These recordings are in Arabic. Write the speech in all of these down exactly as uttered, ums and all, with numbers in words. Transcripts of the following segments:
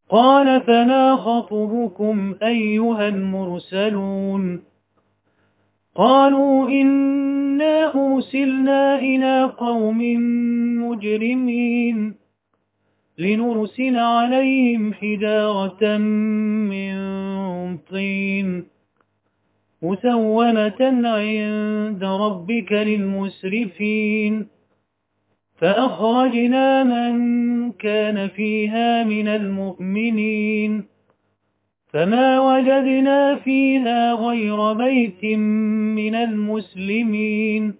قال فما خطبكم أيها المرسلون قالوا إنا أرسلنا إلى قوم مجرمين لنرسل عليهم حجارة من طين مسومة عند ربك للمسرفين فأخرجنا من كان فيها من المؤمنين فما وجدنا فيها غير بيت من المسلمين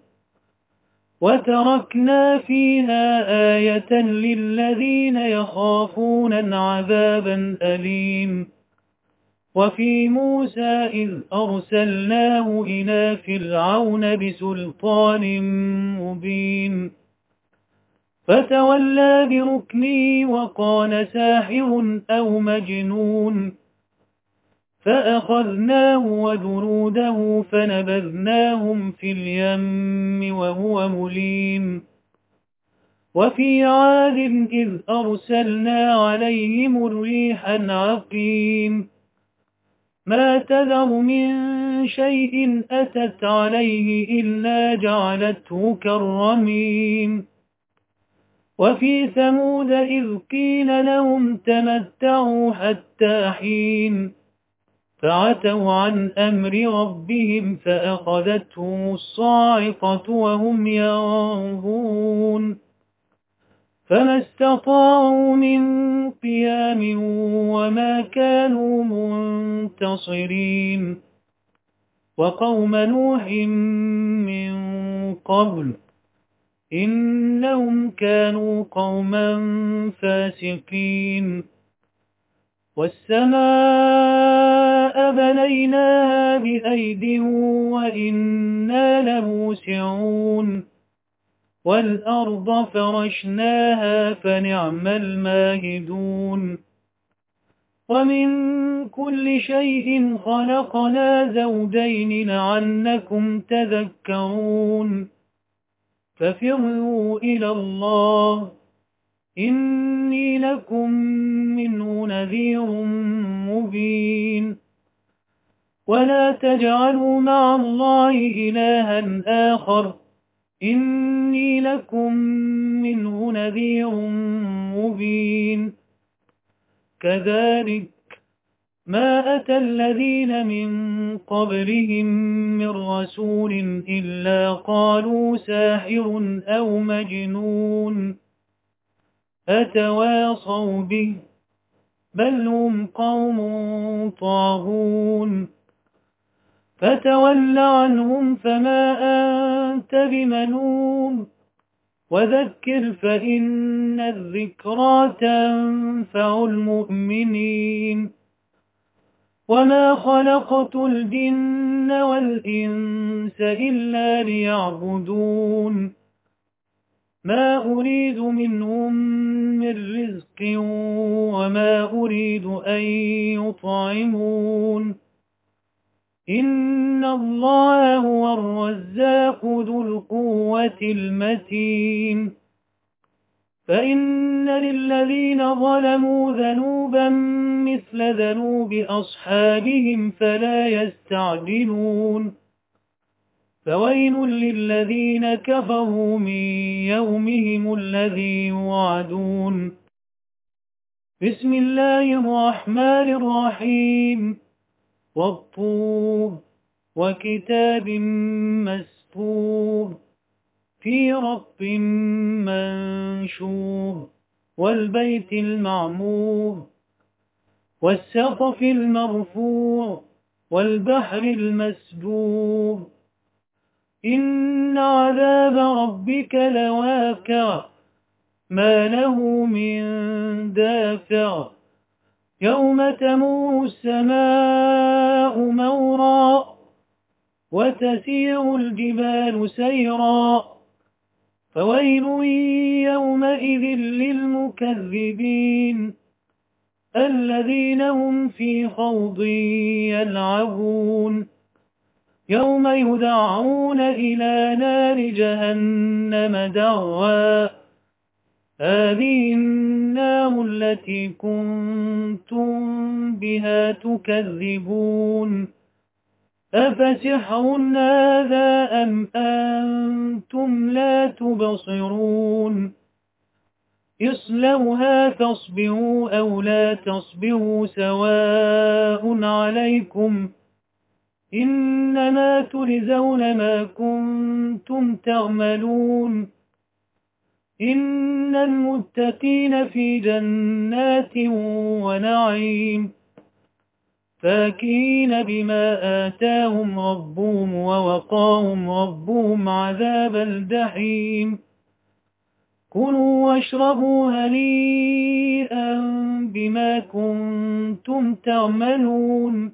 وتركنا فيها آية للذين يخافون العذاب الأليم وفي موسى إذ أرسلناه إلى فرعون بسلطان مبين فتولى بركنه وقال ساحر أو مجنون فأخذناه وجنوده فنبذناهم في اليم وهو مليم وفي عاد إذ أرسلنا عليهم الريح العقيم ما تذر من شيء أتت عليه إلا جعلته كالرميم وفي ثمود إذ قيل لهم تمتعوا حتى حين فعتوا عن أمر ربهم فأخذتهم الصاعقة وهم ينظرون فما استطاعوا من قيام وما كانوا منتصرين وقوم نوح من قبل إنهم كانوا قوما فاسقين والسماء بنيناها بأيد وإنا لموسعون والأرض فرشناها فنعم الماهدون ومن كل شيء خلقنا زوجين لعلكم تذكرون ففروا إلى الله إني لكم منه نذير مبين ولا تجعلوا مع الله إلها آخر إني لكم منه نذير مبين كذلك ما أتى الذين من قبلهم من رسول إلا قالوا ساحر أو مجنون أتواصوا به بل هم قوم طاغون فتول عنهم فما أنت بملوم وذكر فإن الذكرى تنفع المؤمنين وما خلقت الجن والإنس إلا ليعبدون ما أريد منهم من رزق وما أريد أن يطعمون إن الله هو الرزاق ذو القوة المتين فإن للذين ظلموا ذنوبا مثل ذنوب أصحابهم فلا يستعجلون فويل للذين كفروا من يومهم الذي يوعدون بسم الله الرحمن الرحيم والطور وكتاب مسطور في رق منشور والبيت المعمور والسقف المرفوع والبحر المسجور إن عذاب ربك لواقع ما له من دافع يوم تمور السماء مورا وتسير الجبال سيرا فويل يومئذ للمكذبين الذين هم في خوض يلعبون يوم يدعون إلى نار جهنم دعوا هذه النار التي كنتم بها تكذبون أفسحر هذا أم أنتم لا تبصرون اصلوها فاصبروا أو لا تصبروا سواء عليكم إنما تجزون ما كنتم تعملون إن المتقين في جنات ونعيم فاكهين بما آتاهم ربهم ووقاهم ربهم عذاب الجحيم كلوا واشربوا هنيئا بما كنتم تعملون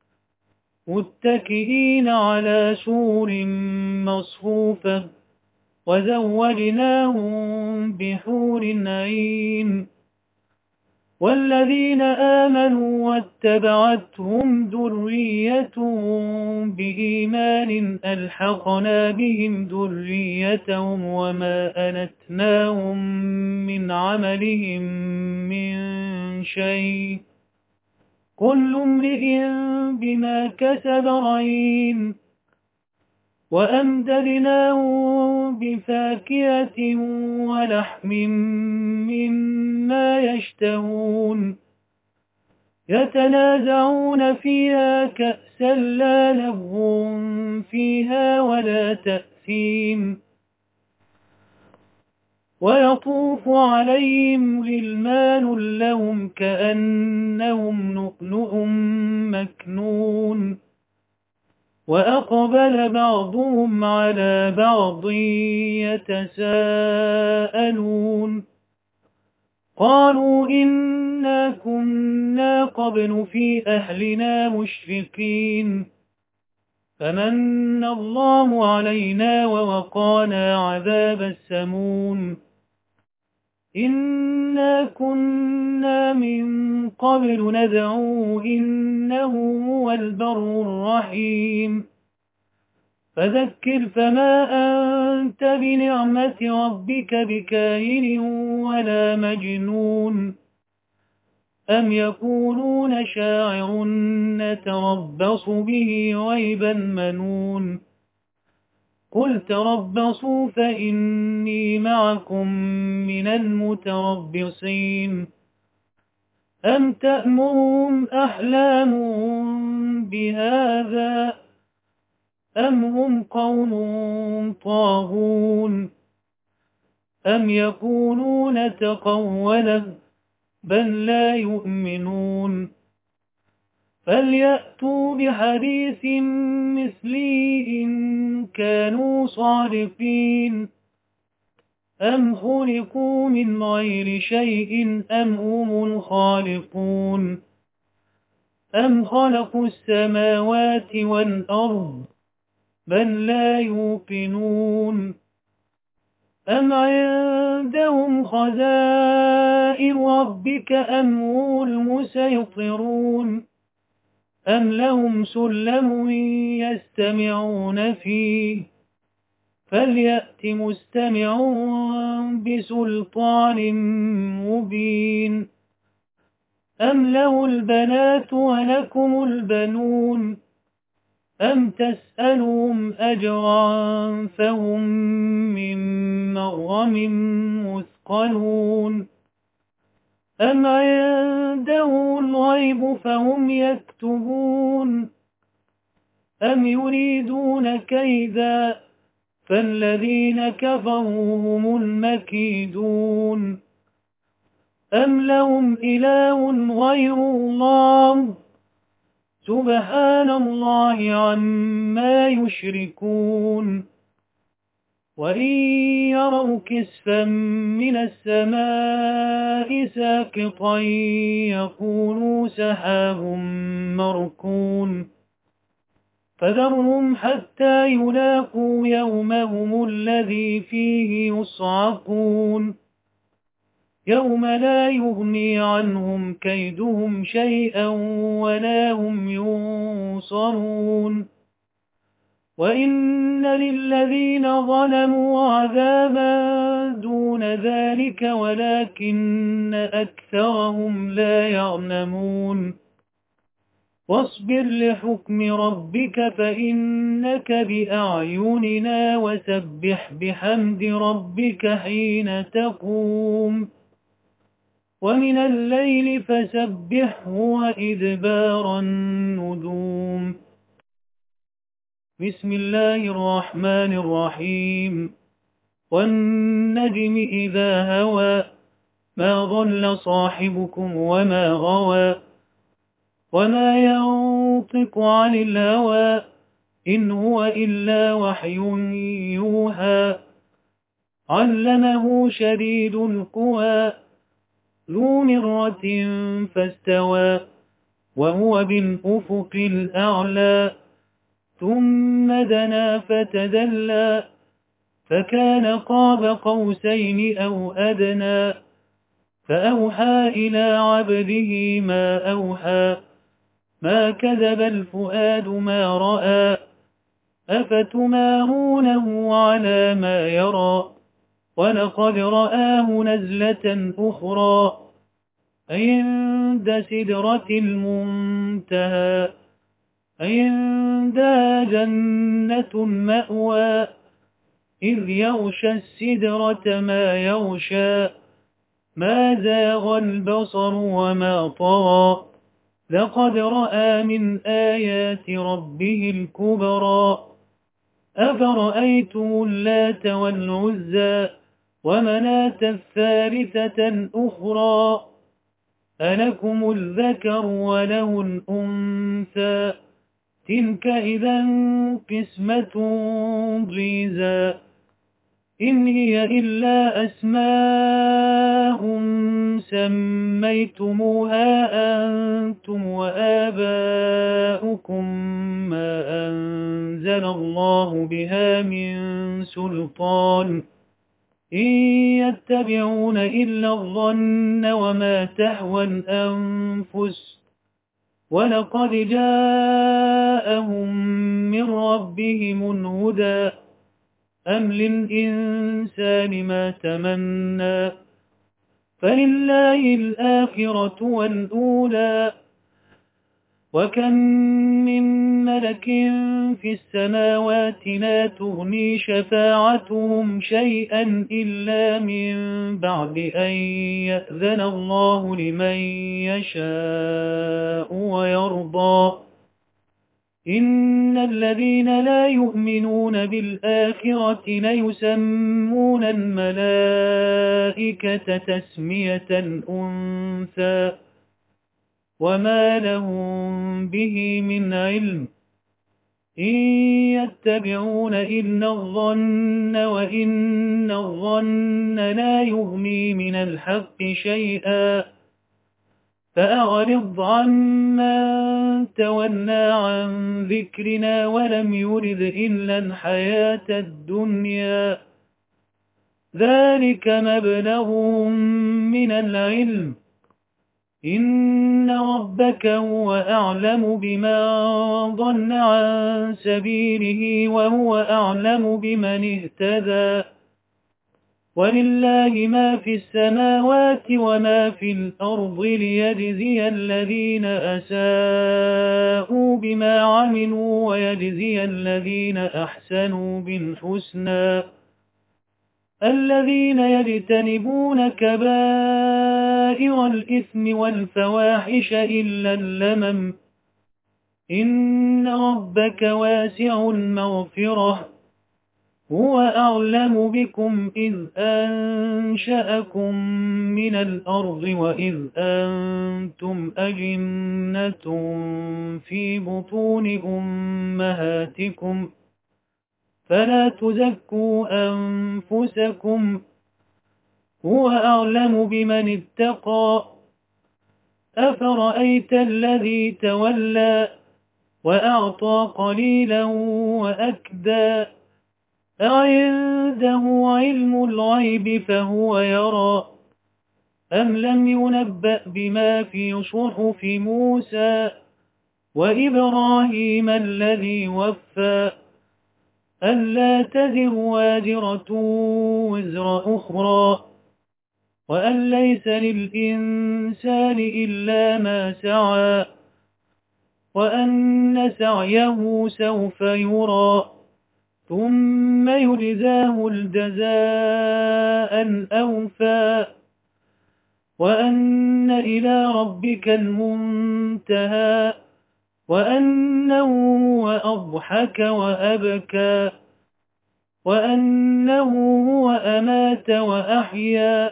متكئين على سور مصفوفة وزوجناهم بحور عين والذين آمنوا واتبعتهم ذريتهم بإيمان ألحقنا بهم ذريتهم وما ألتناهم من عملهم من شيء كل امرئ بما كسب رهين وأمددناهم بفاكهة ولحم مما يشتهون يتنازعون فيها كأسا لا لغو فيها ولا تأثيم ويطوف عليهم غلمان لهم كأنهم لؤلؤ مكنون وأقبل بعضهم على بعض يتساءلون قالوا إنا كنا قبل في أهلنا مشفقين فمن الله علينا ووقانا عذاب السموم إنا كنا من قبل ندعوه إنه هو البر الرحيم فذكر فما أنت بنعمة ربك بكاهن ولا مجنون أم يقولون شاعر نتربص به ريبا منون قل تربصوا فإني معكم من المتربصين أم تأمرهم أحلامهم بهذا أم هم قوم طاغون أم يقولون تقوله بل لا يؤمنون فليأتوا بحديث مثله إن كانوا صادقين أم خلقوا من غير شيء أم هم الخالقون أم خلقوا السماوات والأرض بل لا يوقنون أم عندهم خزائن ربك أم هم المسيطرون أم لهم سلم يستمعون فيه فليأت مستمعون بسلطان مبين أم له البنات ولكم البنون أم تسألهم أجرا فهم من مغرم مثقلون أم عنده الغيب فهم يكتبون أم يريدون كيدا فالذين كفروا هم المكيدون أم لهم إله غير الله سبحان الله عما يشركون وإن يروا كسفا من السماء ساقطا يقولوا سحاب مركون فذرهم حتى يلاقوا يومهم الذي فيه يصعقون يوم لا يغني عنهم كيدهم شيئا ولا هم ينصرون وإن للذين ظلموا عذابا دون ذلك ولكن أكثرهم لا يعلمون واصبر لحكم ربك فإنك بأعيننا وسبح بحمد ربك حين تقوم ومن الليل فسبحه وإدبار النجوم. بسم الله الرحمن الرحيم. والنجم إذا هوى ما ضل صاحبكم وما غوى وما ينطق عن الهوى إن هو إلا وحي يوحى علمه شديد القوى ذو مرة فاستوى وهو بالأفق الأعلى ثم دنا فتدلى فكان قاب قوسين أو أدنى فأوحى إلى عبده ما أوحى ما كذب الفؤاد ما رأى أفتمارونه على ما يرى ولقد رآه نزلة أخرى عند سدرة المنتهى عندها جنة المأوى إذ يغشى السدرة ما يغشى ما زاغ البصر وما طغى لقد رأى من آيات ربه الكبرى أفرأيتم اللات والعزى ومناة الثالثة الأخرى ألكم الذكر وله الأنثى تلك إذا قسمة ضيزى إن هي إلا أسماء سميتموها أنتم وآباؤكم ما أنزل الله بها من سلطان إن يتبعون إلا الظن وما تهوى الأنفس ولقد جاءهم من ربهم الهدى أم للإنسان ما تمنى فلله الآخرة والأولى وكم من ملك في السماوات لا تغني شفاعتهم شيئا إلا من بعد أن يأذن الله لمن يشاء ويرضى إن الذين لا يؤمنون بالآخرة ليسمون الملائكة تسمية الأنثى وما لهم به من علم إن يتبعون إلا الظن وإن الظن لا يغني من الحق شيئا فأعرض عمن تولى عن ذكرنا ولم يرد إلا الحياة الدنيا ذلك مبلغهم من العلم إن ربك هو أعلم بمن ضل عن سبيله وهو أعلم بمن اهتدى ولله ما في السماوات وما في الأرض ليجزي الذين أساءوا بما عملوا ويجزي الذين أحسنوا بالحسنى الذين يجتنبون كبائر الإثم والفواحش إلا اللمم إن ربك واسع المغفرة هو أعلم بكم إذ أنشأكم من الأرض وإذ أنتم أجنة في بطون أمهاتكم فلا تزكوا أنفسكم هو أعلم بمن اتقى أفرأيت الذي تولى وأعطى قليلا وأكدى أعنده علم الغيب فهو يرى أم لم ينبأ بما في صحف موسى وإبراهيم الذي وفى ألا تزر وازرة وزر أخرى وأن ليس للإنسان إلا ما سعى وأن سعيه سوف يرى ثم يجزاه الجزاء الأوفى وأن إلى ربك المنتهى وأنه هو أضحك وأبكى وأنه هو أمات وأحيا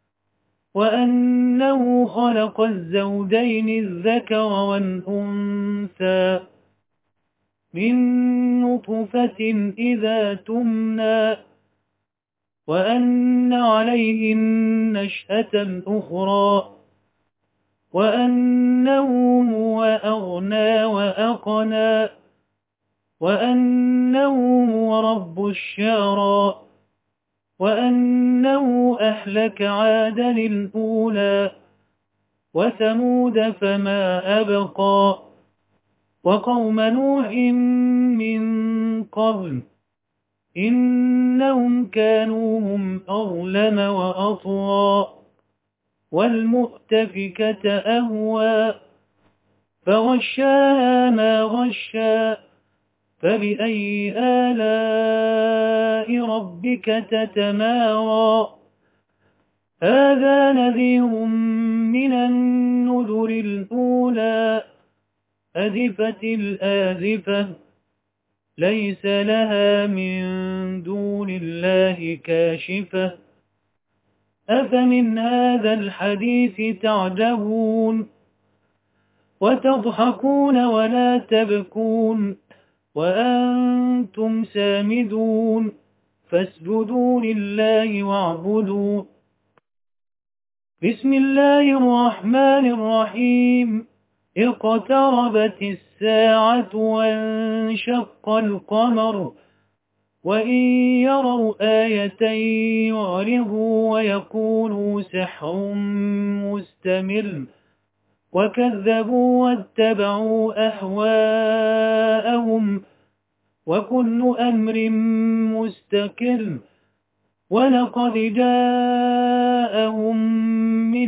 وأنه خلق الزوجين الذكر والأنثى من نطفة إذا تمنى وأن عليه النشأة الأخرى وأنه هو أغنى وأقنى وأنه هو رب الشعرى وأنه أهلك عادا الأولى وثمود فما أبقى وقوم نوح من قبل إنهم كانوا هم أظلم وأطغى والمؤتفكة أهوى فغشاها ما غشا فبأي آلاء ربك تتمارى هذا نذير من النذر الأولى أزفت الآزفة ليس لها من دون الله كاشفة أفمن هذا الحديث تعجبون وتضحكون ولا تبكون وأنتم سامدون فاسجدوا لله واعبدوا بسم الله الرحمن الرحيم اقتربت الساعة وانشق القمر وإن يروا آية يعرضوا ويقولوا سحر مستمر وكذبوا واتبعوا أهواءهم وكل أمر مستقر ولقد جاءهم من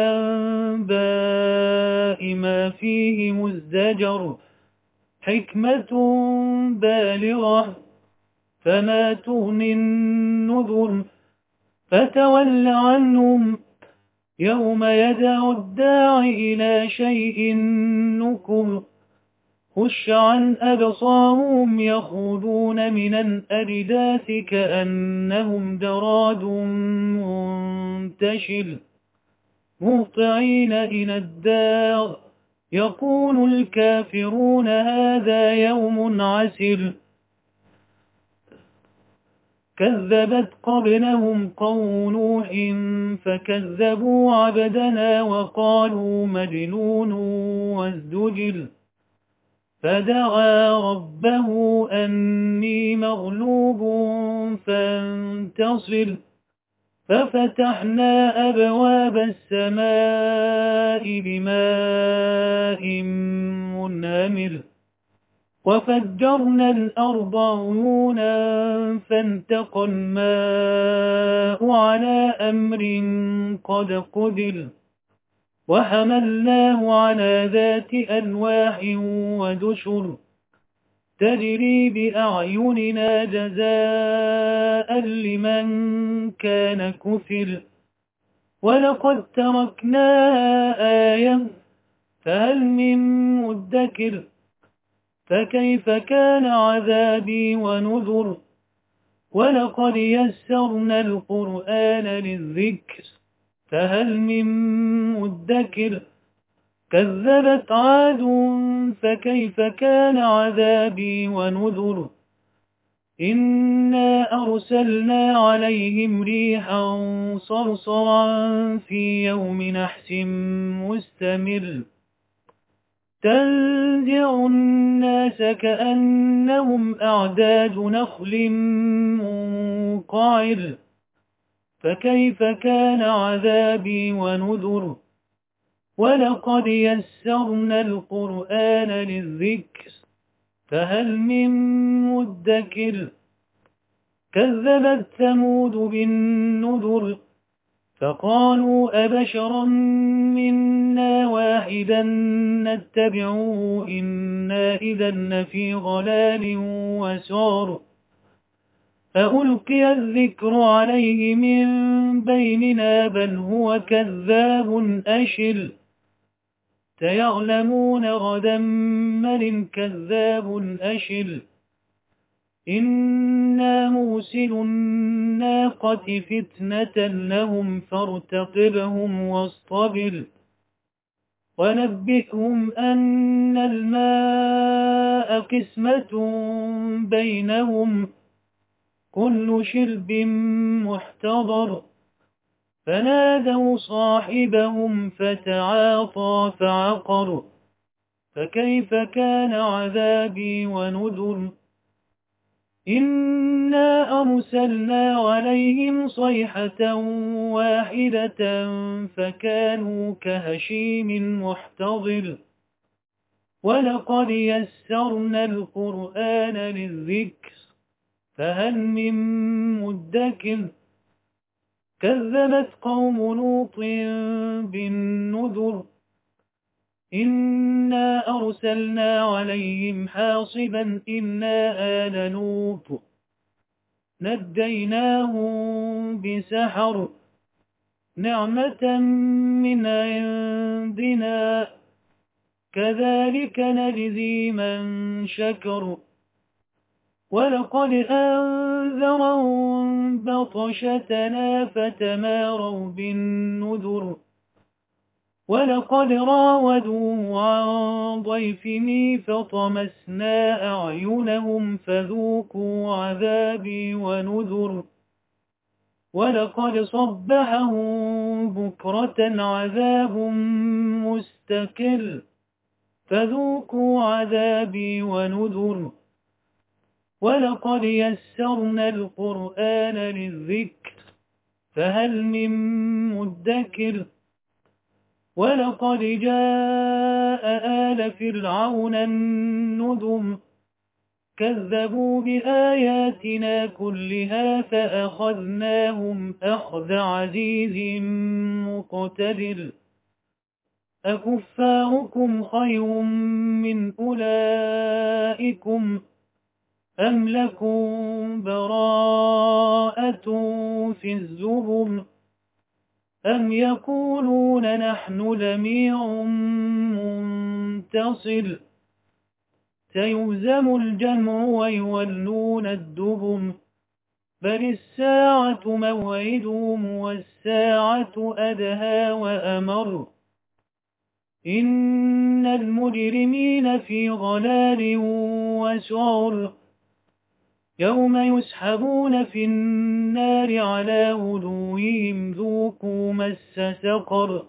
الأنباء ما فيه مزدجر حكمة بالغة فما تغني النذر فتول عنهم يوم يدعو الداعي إلى شيء نكر خش عن أبصارهم يخرجون من الأجداث كأنهم جراد منتشر مهطعين إلى الدار يقول الكافرون هذا يوم عسر كذبت قبلهم قوم نوح فكذبوا عبدنا وقالوا مجنون وازدجر فدعا ربه أني مغلوب فانتصر ففتحنا أبواب السماء بماء منهمر وفجرنا الأرض عيونا فالتقى الماء على أمر قد قدر وحملناه على ذات ألواح ودشر تجري بأعيننا جزاء لمن كان كفر ولقد تركناها آية فهل من مدكر فكيف كان عذابي ونذر ولقد يسرنا القرآن للذكر فهل من مدكر كذبت عاد فكيف كان عذابي ونذر إنا أرسلنا عليهم ريحا صرصرا في يوم نحس مستمر تنزع الناس كأنهم أعداد نخل منقعر فكيف كان عذابي ونذر ولقد يسرنا القرآن للذكر فهل من مدكر كذبت ثمود بالنذر فقالوا أبشرا منا واحدا نتبعه إنا إذا لفي ضلال وسعر أألقي الذكر عليه من بيننا بل هو كذاب أشر سيعلمون غدا من الكذاب أشر إنا مرسل الناقة فتنة لهم فارتقبهم واصطبر ونبئهم أن الماء قسمة بينهم كل شرب محتضر فنادوا صاحبهم فتعاطى فعقر فكيف كان عذابي ونذر إنا أرسلنا عليهم صيحة واحدة فكانوا كهشيم محتضر ولقد يسرنا القرآن للذكر فهل من مدكر كذبت قوم لوط بالنذر إنا أرسلنا عليهم حاصبا إلا آل لوط نجيناهم بسحر نعمة من عندنا كذلك نجزي من شكر ولقد أنذرهم بطشتنا فتماروا بالنذر ولقد راودوه عن ضيفه فطمسنا أعينهم فذوقوا عذابي ونذر ولقد صبحهم بكرة عذاب مستقر فذوقوا عذابي ونذر ولقد يسرنا القرآن للذكر فهل من مدكر ولقد جاء آل فرعون النذر كذبوا بآياتنا كلها فأخذناهم أخذ عزيز مقتدر أكفاركم خير من أولئكم أم لكم براءة في الزبر أم يقولون نحن جميع منتصر سيهزم الجمع ويولون الدبر بل الساعة موعدهم والساعة أدهى وأمر إن المجرمين في ضلال وسعر يوم يسحبون في النار على وجوههم ذوقوا مس سقر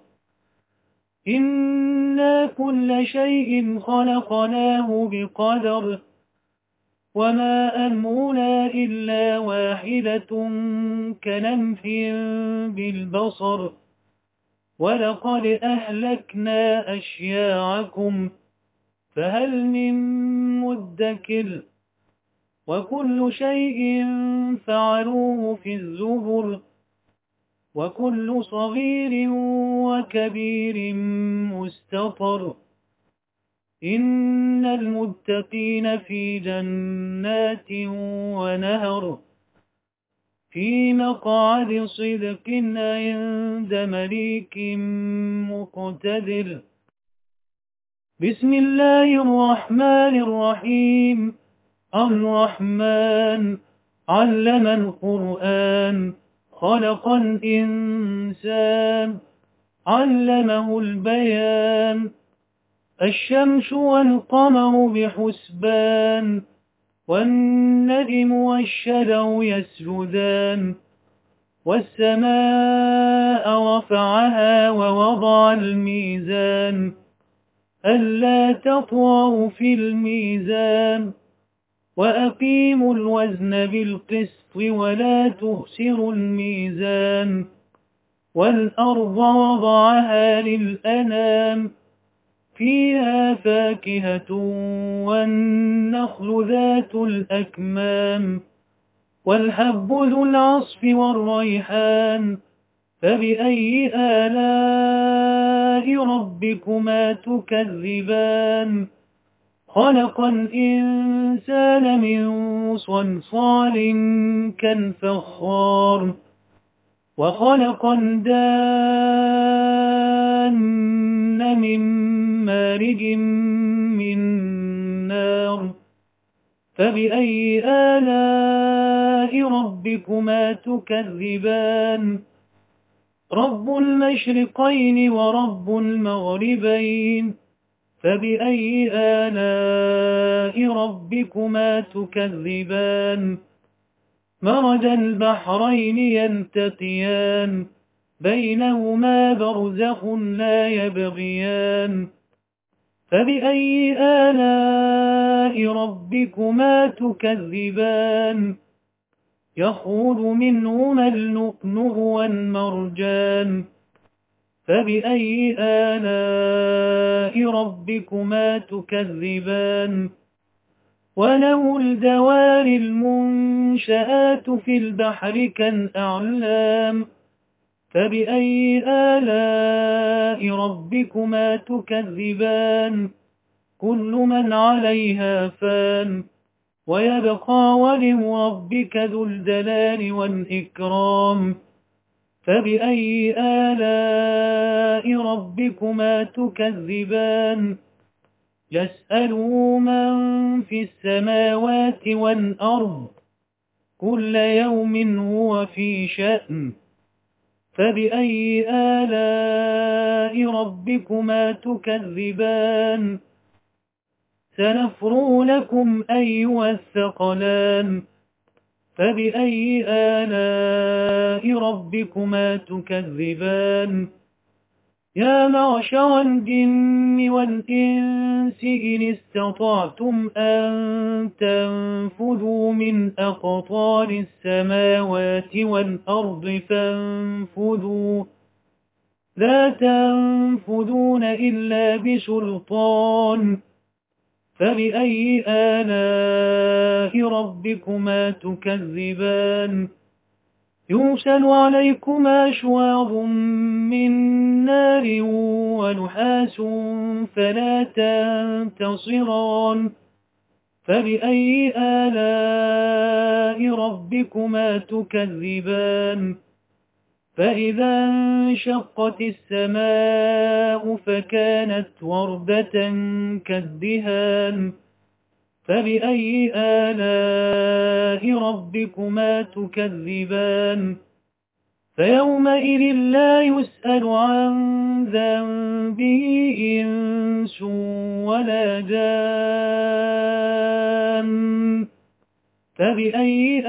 إنا كل شيء خلقناه بقدر وما أمرنا إلا واحدة كلمح بالبصر ولقد أهلكنا أشياعكم فهل من مدكر وكل شيء فعلوه في الزبر وكل صغير وكبير مستطر إن المتقين في جنات ونهر في مقعد صدق عند مليك مقتدر بسم الله الرحمن الرحيم الرحمن علم القرآن خلق الإنسان علمه البيان الشمس والقمر بحسبان والنجم والشجر يسجدان والسماء رفعها ووضع الميزان ألا تطغوا في الميزان وأقيموا الوزن بالقسط ولا تخسروا الميزان والأرض وضعها للأنام فيها فاكهة والنخل ذات الأكمام والحب ذو العصف والريحان فبأي آلاء ربكما تكذبان خلق الإنسان من صلصال كالفخار وخلق الجان من مارج من نار فبأي آلاء ربكما تكذبان رب المشرقين ورب المغربين فبأي آلاء ربكما تكذبان مرج البحرين يلتقيان بينهما برزخ لا يبغيان فبأي آلاء ربكما تكذبان يخرج منهما اللؤلؤ والمرجان فبأي آلاء ربكما تكذبان وله الجوار المنشآت في البحر كالأعلام فبأي آلاء ربكما تكذبان كل من عليها فان ويبقى وجه ربك ذو الجلال والإكرام فبأي آلاء ربكما تكذبان يسأله من في السماوات والأرض كل يوم هو في شأن فبأي آلاء ربكما تكذبان سنفرغ لكم أيها الثقلان فبأي آلاء ربكما تكذبان يا معشر الجن والإنس إن استطعتم أن تنفذوا من أقطار السماوات والأرض فانفذوا لا تنفذون إلا بسلطان فبأي آلاء ربكما تكذبان يرسل عليكما شواظ من نار ونحاس فلا تنتصران فبأي آلاء ربكما تكذبان فإذا انشقت السماء فكانت وردة كالدهان فبأي آلاء ربكما تكذبان فيومئذ لا يسأل عن ذنبه إنس ولا جان فبأي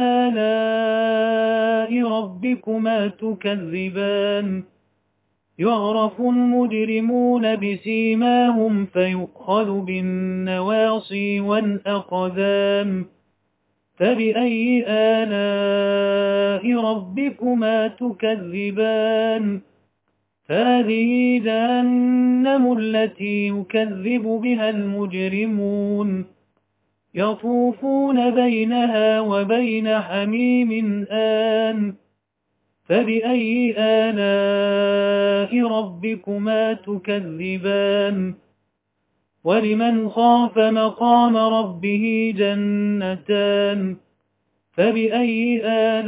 آلاء ربكما تكذبان يعرف المجرمون بسيماهم فيؤخذ بالنواصي والأقدام فبأي آلاء ربكما تكذبان هذه جهنم التي يكذب بها المجرمون يطوفون بينها وبين حميم آن فبأي آلاء ربكما تكذبان ولمن خاف مقام ربه جنتان فبأي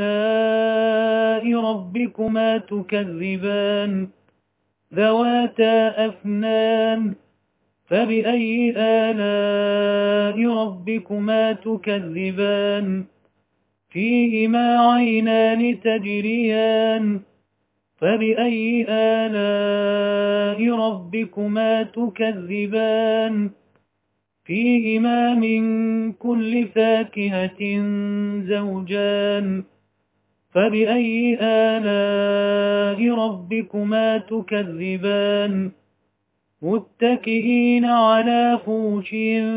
آلاء ربكما تكذبان ذواتا أفنان فبأي آلاء ربكما تكذبان فيهما عينان تجريان فبأي آلاء ربكما تكذبان فيهما من كل فاكهة زوجان فبأي آلاء ربكما تكذبان متكئين على فرش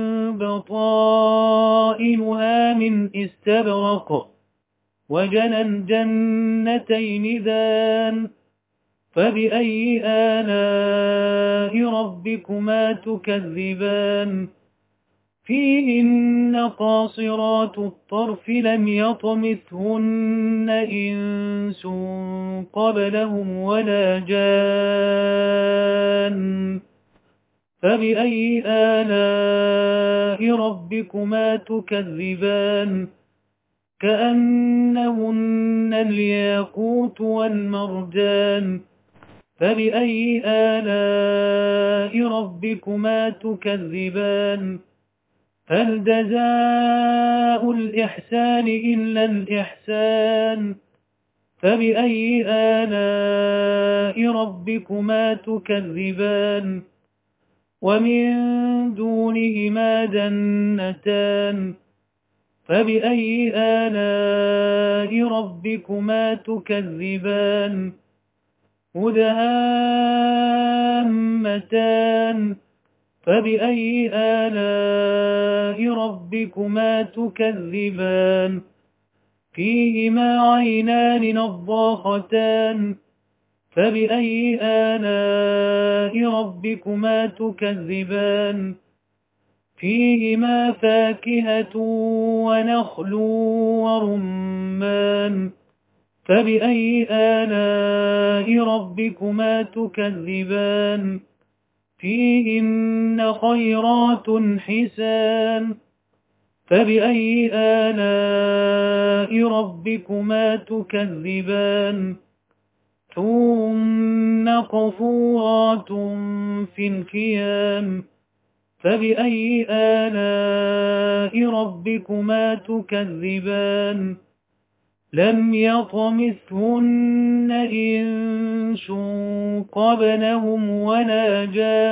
بطائنها من استبرق وجنى الجنتين دان فبأي آلاء ربكما تكذبان فيهن قاصرات الطرف لم يطمثهن إنس قبلهم ولا جان فبأي آلاء ربكما تكذبان كأنهن الياقوت والمرجان فبأي آلاء ربكما تكذبان هل جزاء الإحسان إلا الإحسان فبأي آلاء ربكما تكذبان ومن دونهما جنتان فبأي آلاء ربكما تكذبان مدهامتان فبأي آلاء ربكما تكذبان فيهما عينان نضاختان فبأي آلاء ربكما تكذبان فيهما فاكهة ونخل ورمان فبأي آلاء ربكما تكذبان فيهن خيرات حسان فبأي آلاء ربكما تكذبان حور مقصورات في الخيام فبأي آلاء ربكما تكذبان لم يطمثهن إنس قبلهم ولا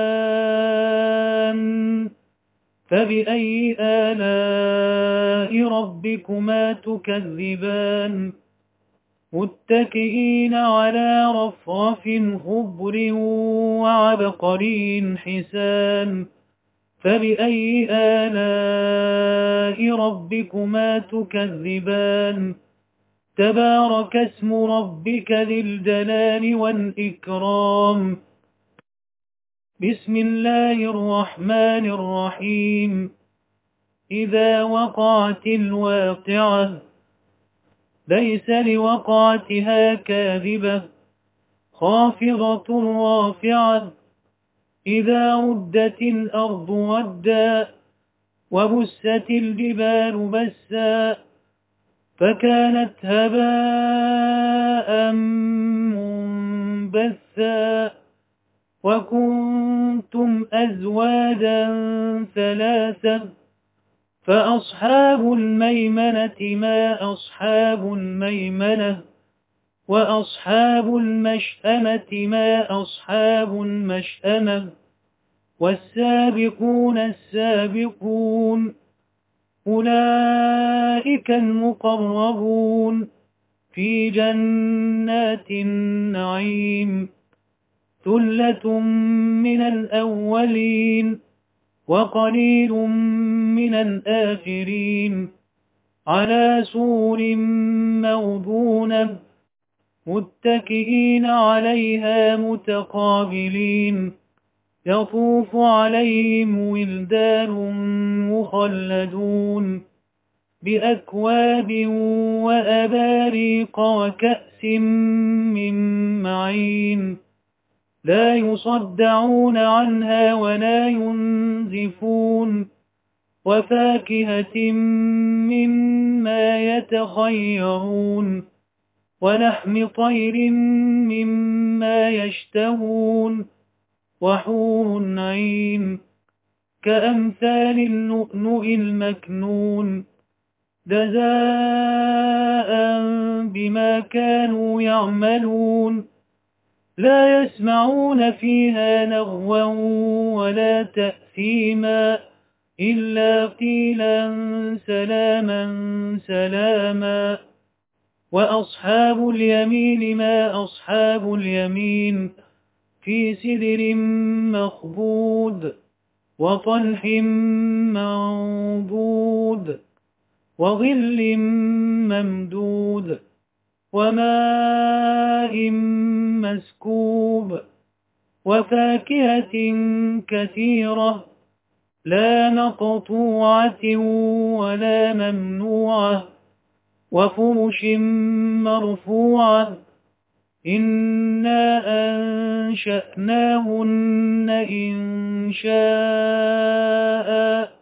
جان فبأي آلاء ربكما تكذبان متكئين على رفرف خضر وعبقري حسان فبأي آلاء ربكما تكذبان تبارك اسم ربك ذي الجلال والإكرام بسم الله الرحمن الرحيم إذا وقعت الواقعة ليس لوقعتها كاذبة خافضة رافعة إذا ردت الأرض ردا وبست الجبال بسا فكانت هباء منبثا وكنتم أزواجا ثلاثا فأصحاب الميمنة ما أصحاب الميمنة وأصحاب المشأمة ما أصحاب المشأمة والسابقون السابقون أولئك المقربون في جنات النعيم ثلة من الأولين وقليل من الآخرين على سور موضونة متكئين عليها متقابلين يطوف عليهم ولدان مخلدون بأكواب وأباريق وكأس من معين لا يصدعون عنها ولا ينزفون وفاكهة مما يتخيرون ولحم طير مما يشتهون وحور عين كأمثال اللؤلؤ المكنون جزاء بما كانوا يعملون لا يسمعون فيها لغوا ولا تأثيما إلا قيلا سلاما سلاما وأصحاب اليمين ما أصحاب اليمين في سدر مخضود وطلح منضود وظل ممدود وماء مسكوب وفاكهة كثيرة لا مقطوعة ولا ممنوعة وفرش مرفوعة إنا أنشأناهن إن شاء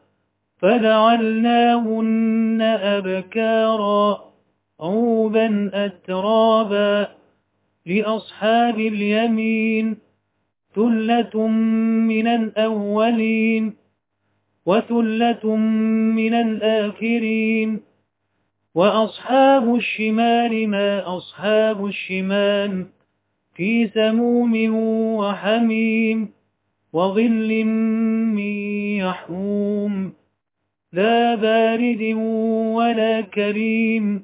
فجعلناهن أبكارا عوبا أترابا لأصحاب اليمين ثلة من الأولين وثلة من الآخرين وأصحاب الشمال ما أصحاب الشمال في سموم وحميم وظل من يحموم لا بارد ولا كريم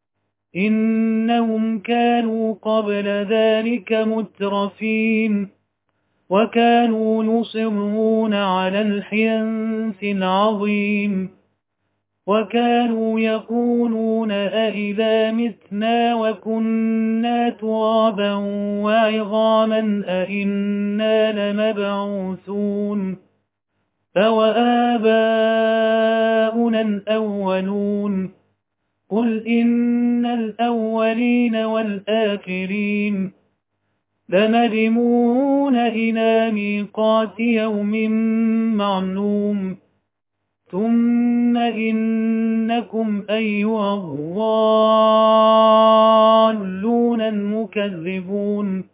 إنهم كانوا قبل ذلك مترفين وكانوا يصرون على الحنث العظيم وكانوا يقولون أئذا متنا وكنا ترابا وعظاما أئنا لمبعوثون فوآباؤنا الأولون قل إن الأولين والآخرين لمجموعون إلى ميقات يوم معلوم ثم إنكم أيها الضالون المكذبون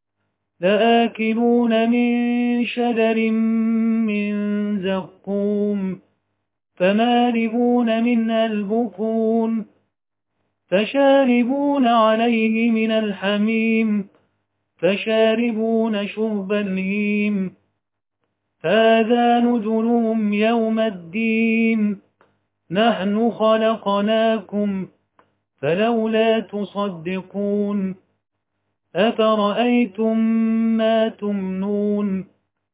لآكلون من شجر من زقوم فمالئون منها البطون فشاربون عليه من الحميم فشاربون شرب الهيم هذا نزلهم يوم الدين نحن خلقناكم فلولا تصدقون أفرأيتم ما تمنون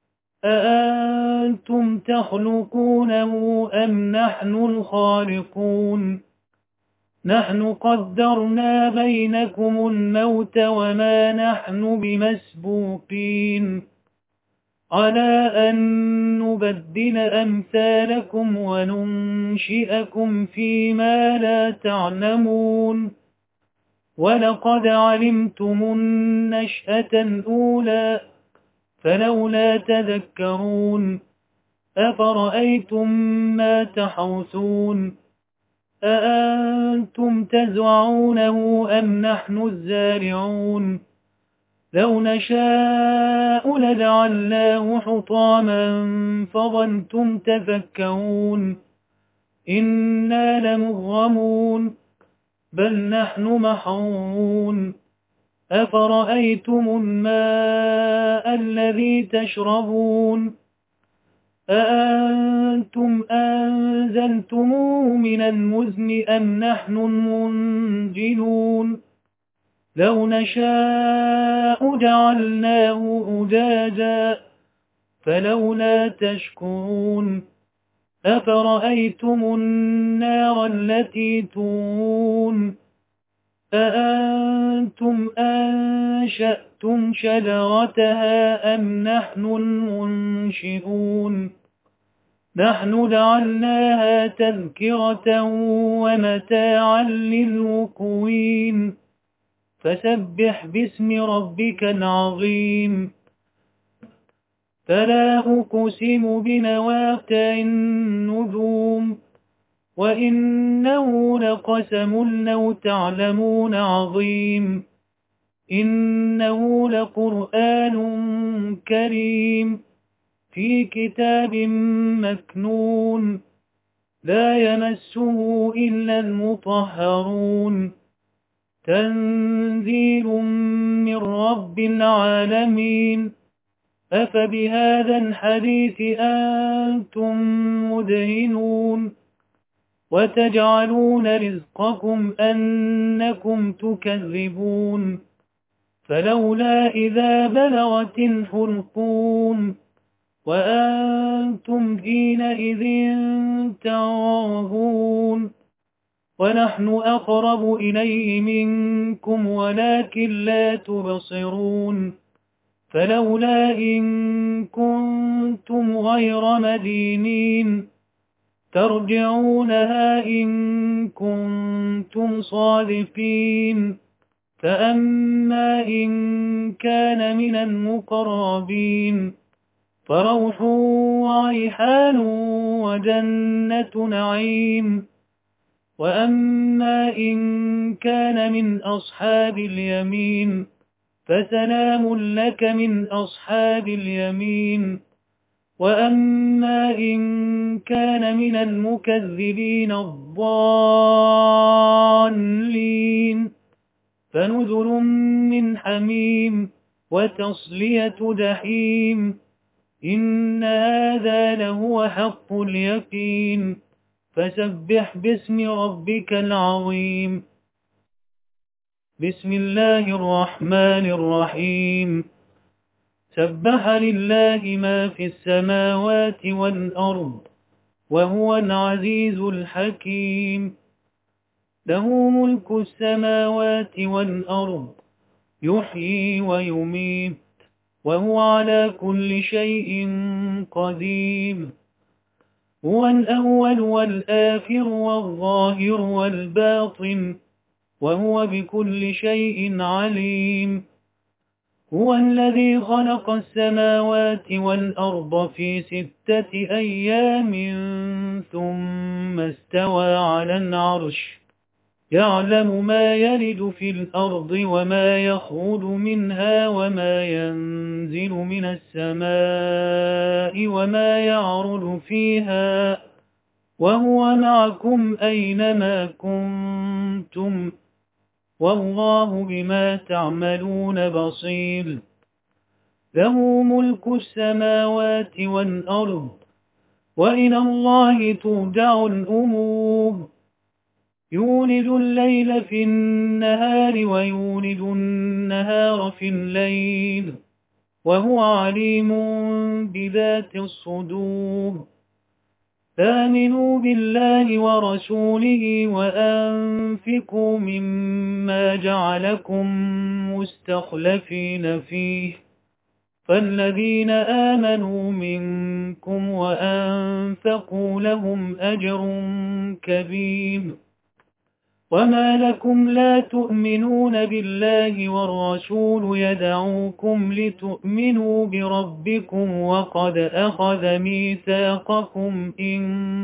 أأنتم تخلقونه أم نحن الخالقون نحن قدرنا بينكم الموت وما نحن بمسبوقين على أن نبدل أمثالكم وننشئكم فيما لا تعلمون ولقد علمتم النشأة الأولى فلولا تذكرون أفرأيتم ما تحوثون أأنتم تزرعونه أم نحن الزارعون لو نشاء لجعلناه حطاما فظلتم تفكهون إنا لمغرمون بل نحن محرومون أفرأيتم الماء الذي تشربون أأنتم أنزلتموه من المزن أم نحن المنزلون لو نشاء جعلناه أجاجا فلولا تشكرون أفرأيتم النار التي تورون أأنتم أنشأتم شجرتها أم نحن المنشئون نحن جعلناها تذكرة ومتاعا للمقوين فسبح باسم ربك العظيم فلا أقسم بمواقع النجوم وإنه لقسم لو تعلمون عظيم إنه لقرآن كريم في كتاب مكنون لا يمسه إلا المطهرون تنزيل من رب العالمين أفبهذا الحديث أنتم مدهنون وتجعلون رزقكم أنكم تكذبون فلولا إذا بلغت الحلقوم وأنتم حينئذ تنظرون ونحن أقرب إليه منكم ولكن لا تبصرون فلولا إن كنتم غير مدينين ترجعونها إن كنتم صادقين. فأما إن كان من المقربين فروح وريحان وجنة نعيم. وأما إن كان من أصحاب اليمين فسلام لك من أصحاب اليمين. وأما إن كان من المكذبين الضالين فنذر من حميم وتصلية جحيم. إن هذا لهو حق اليقين. فسبح باسم ربك العظيم. بسم الله الرحمن الرحيم. سبح لله ما في السماوات والأرض وهو العزيز الحكيم. له ملك السماوات والأرض يحيي ويميت وهو على كل شيء قدير. هو الأول والآخر والظاهر والباطن وهو بكل شيء عليم. هو الذي خلق السماوات والأرض في ستة أيام ثم استوى على العرش يعلم ما يلد في الأرض وما يخرج منها وما ينزل من السماء وما يعرج فيها وهو معكم أينما كنتم والله بما تعملون بصير. له ملك السماوات والأرض وإلى الله ترجع الأمور. يولد الليل في النهار ويولد النهار في الليل وهو عليم بذات الصدور. آمنوا بالله ورسوله وأنفقوا مما جعلكم مستخلفين فيه فالذين آمنوا منكم وأنفقوا لهم أجر كبير. وما لكم لا تؤمنون بالله والرسول يدعوكم لتؤمنوا بربكم وقد أخذ ميثاقكم إن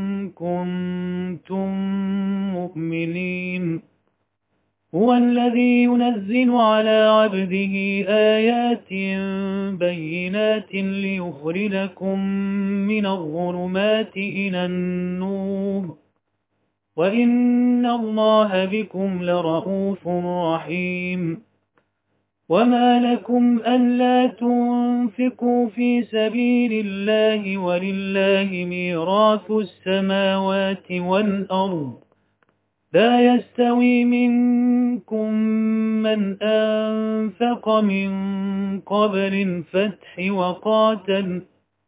كنتم مؤمنين. هو الذي ينزل على عبده آيات بينات ليخرجكم من الظلمات إلى النور وإن الله بكم لرؤوف رحيم. وما لكم ألا تنفقوا في سبيل الله ولله ميراث السماوات والأرض لا يستوي منكم من أنفق من قبل الفتح وقاتل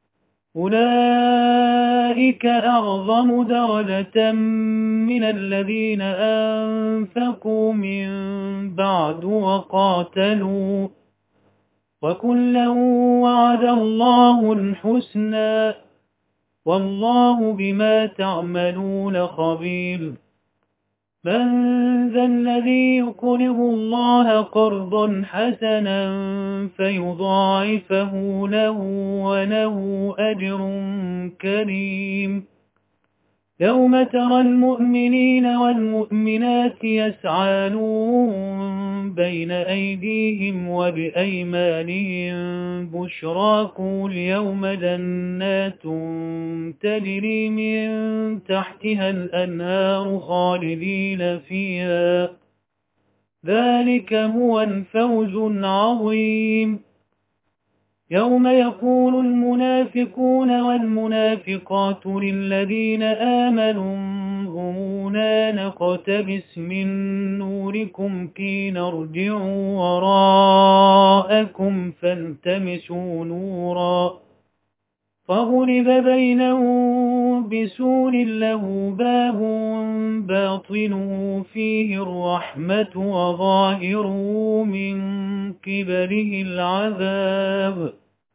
أولئك أعظم درجة من الذين أنفقوا من بعد وقاتلوا وكلا وعد الله الحسنى والله بما تعملون خبير. من ذا الذي يقرض الله قرضا حسنا فيضاعفه له وله أجر كريم. يوم ترى المؤمنين والمؤمنات يسعى نورهم بين أيديهم وبأيمانهم بشراكم اليوم جنات تجري من تحتها الأنهار خالدين فيها ذلك هو الفوز العظيم. يوم يقول المنافقون والمنافقات للذين آمنوا انظرونا نقتبس من نوركم قيل ارجعوا وراءكم فالتمسوا نورا فضرب بينهم بسور له باب باطنه فيه الرحمة وظاهره من قبله العذاب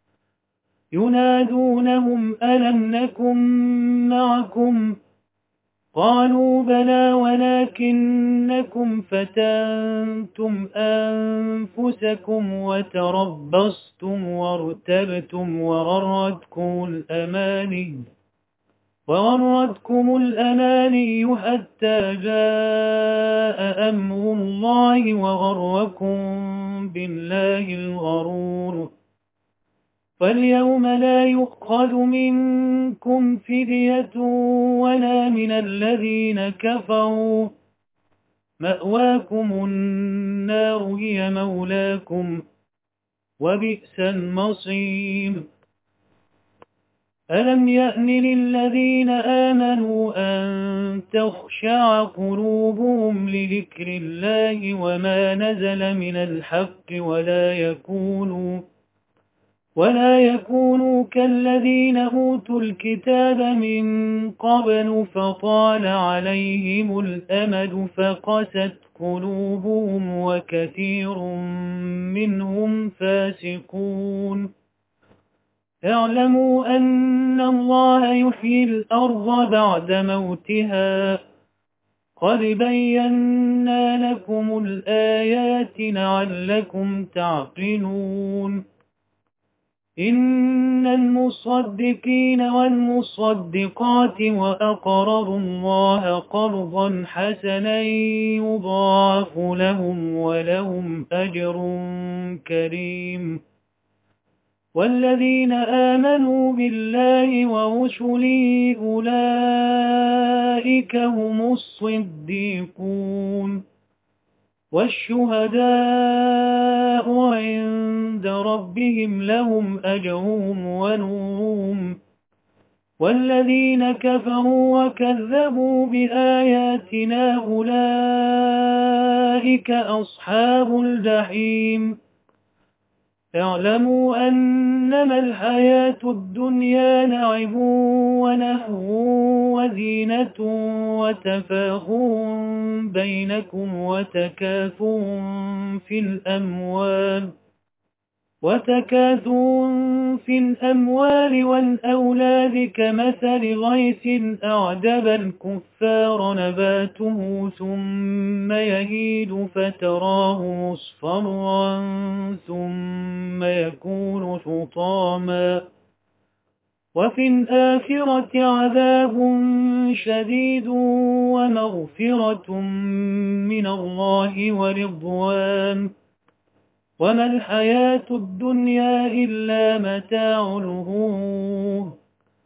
ينادونهم ألم نكن معكم قالوا بلى ولكنكم فتنتم أنفسكم وتربصتم وارتبتم وغرتكم الأماني وغرتكم الأماني حتى جاء أمر الله وغركم بالله الغرور فاليوم لا يؤخذ منكم فدية ولا من الذين كفروا مأواكم النار هي مولاكم وبئس المصير ألم يأن للذين آمنوا أن تخشع قلوبهم لذكر الله وما نزل من الحق ولا يكونوا ولا يكونوا كالذين أوتوا الكتاب من قبل فطال عليهم الأمد فقست قلوبهم وكثير منهم فاسقون اعلموا أن الله يحيي الأرض بعد موتها قد بينا لكم الآيات لعلكم تعقلون إن المصدقين والمصدقات وأقرضوا الله قرضا حسنا يضاعف لهم ولهم أجر كريم والذين آمنوا بالله ورسله أولئك هم الصديقون والشهداء عند ربهم لهم أجرهم ونورهم والذين كفروا وكذبوا بآياتنا أولئك أصحاب الجحيم اعلموا أنما الحياة الدنيا لعب ونحو وزينة وتفاخر بينكم وتكاثر في الأموال وتكاثر في الأموال والأولاد كمثل غيث أعجب الكفار نباته ثم يهيد فتراه مصفرا ثم يكون حطاما وفي الآخرة عذاب شديد ومغفرة من الله ورضوان وما الحياة الدنيا إلا متاع الغرور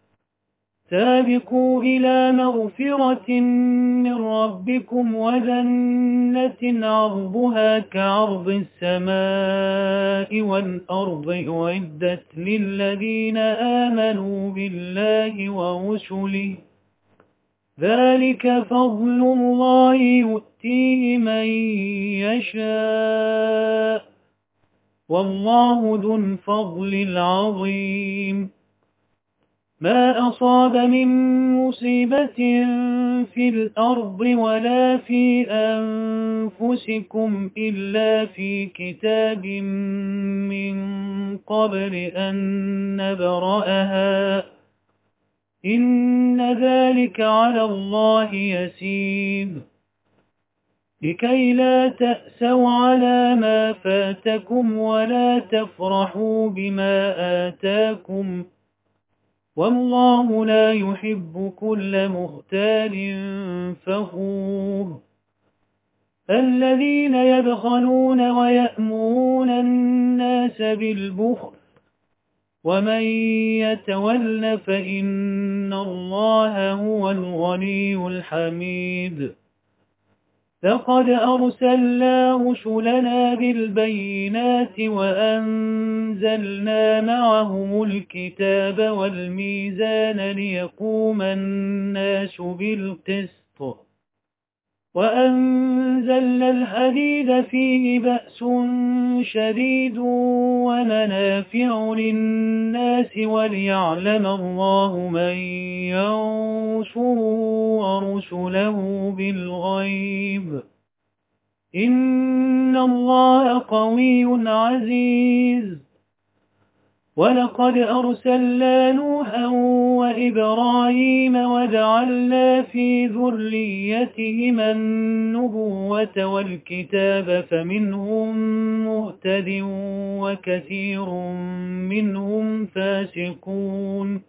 سابقوا إلى مغفرة من ربكم وجنة عرضها كعرض السماء والأرض أعدت للذين آمنوا بالله ورسله ذلك فضل الله يؤتيه من يشاء والله ذو الفضل العظيم ما أصاب من مصيبة في الأرض ولا في أنفسكم إلا في كتاب من قبل أن نبرأها إن ذلك على الله يسير لكي لا تأسوا على ما فاتكم ولا تفرحوا بما آتاكم والله لا يحب كل مختال فخور الذين يبخلون ويأمرون الناس بالبخل ومن يتول فإن الله هو الغني الحميد لقد أرسلنا رسلنا بالبينات وأنزلنا معهم الكتاب والميزان ليقوم الناس بالقسط وأنزلنا الحديد فيه بأس شديد ومنافع للناس وليعلم الله من ينصره ورسله بالغيب إن الله قوي عزيز ولقد أرسلنا نوحا وإبراهيم وجعلنا في ذريتهما النبوة والكتاب فمنهم مهتد وكثير منهم فاسقون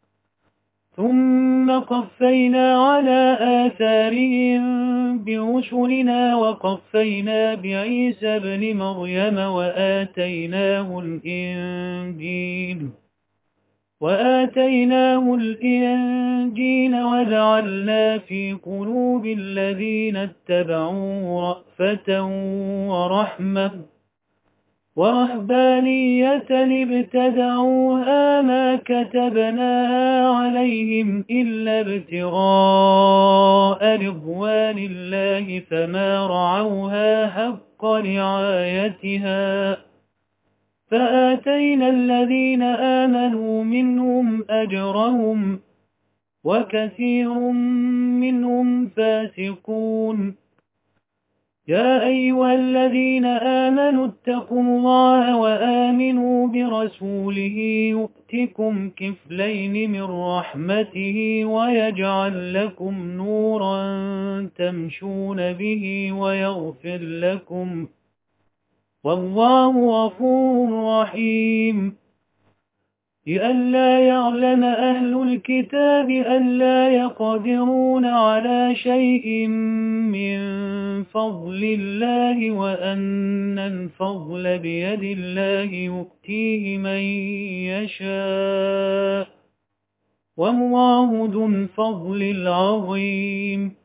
ثم قفينا على آثارهم برسلنا وقفينا بعيسى ابن مريم وآتيناه الإنجيل وآتيناه الإنجيل وجعلنا في قلوب الذين اتبعوه رأفة ورحمة ورهبانية ابتدعوها ما كتبناها عليهم إلا ابتغاء رضوان الله فما رعوها حق رعايتها فآتينا الذين آمنوا منهم أجرهم وكثير منهم فاسقون يا أيها الذين آمنوا اتقوا الله وآمنوا برسوله يؤتكم كفلين من رحمته ويجعل لكم نورا تمشون به ويغفر لكم والله غفور رحيم لئلا يعلم أهل الكتاب ألا يقدرون على شيء من فضل الله وأن الفضل بيد الله يؤتيه من يشاء والله ذو الفضل العظيم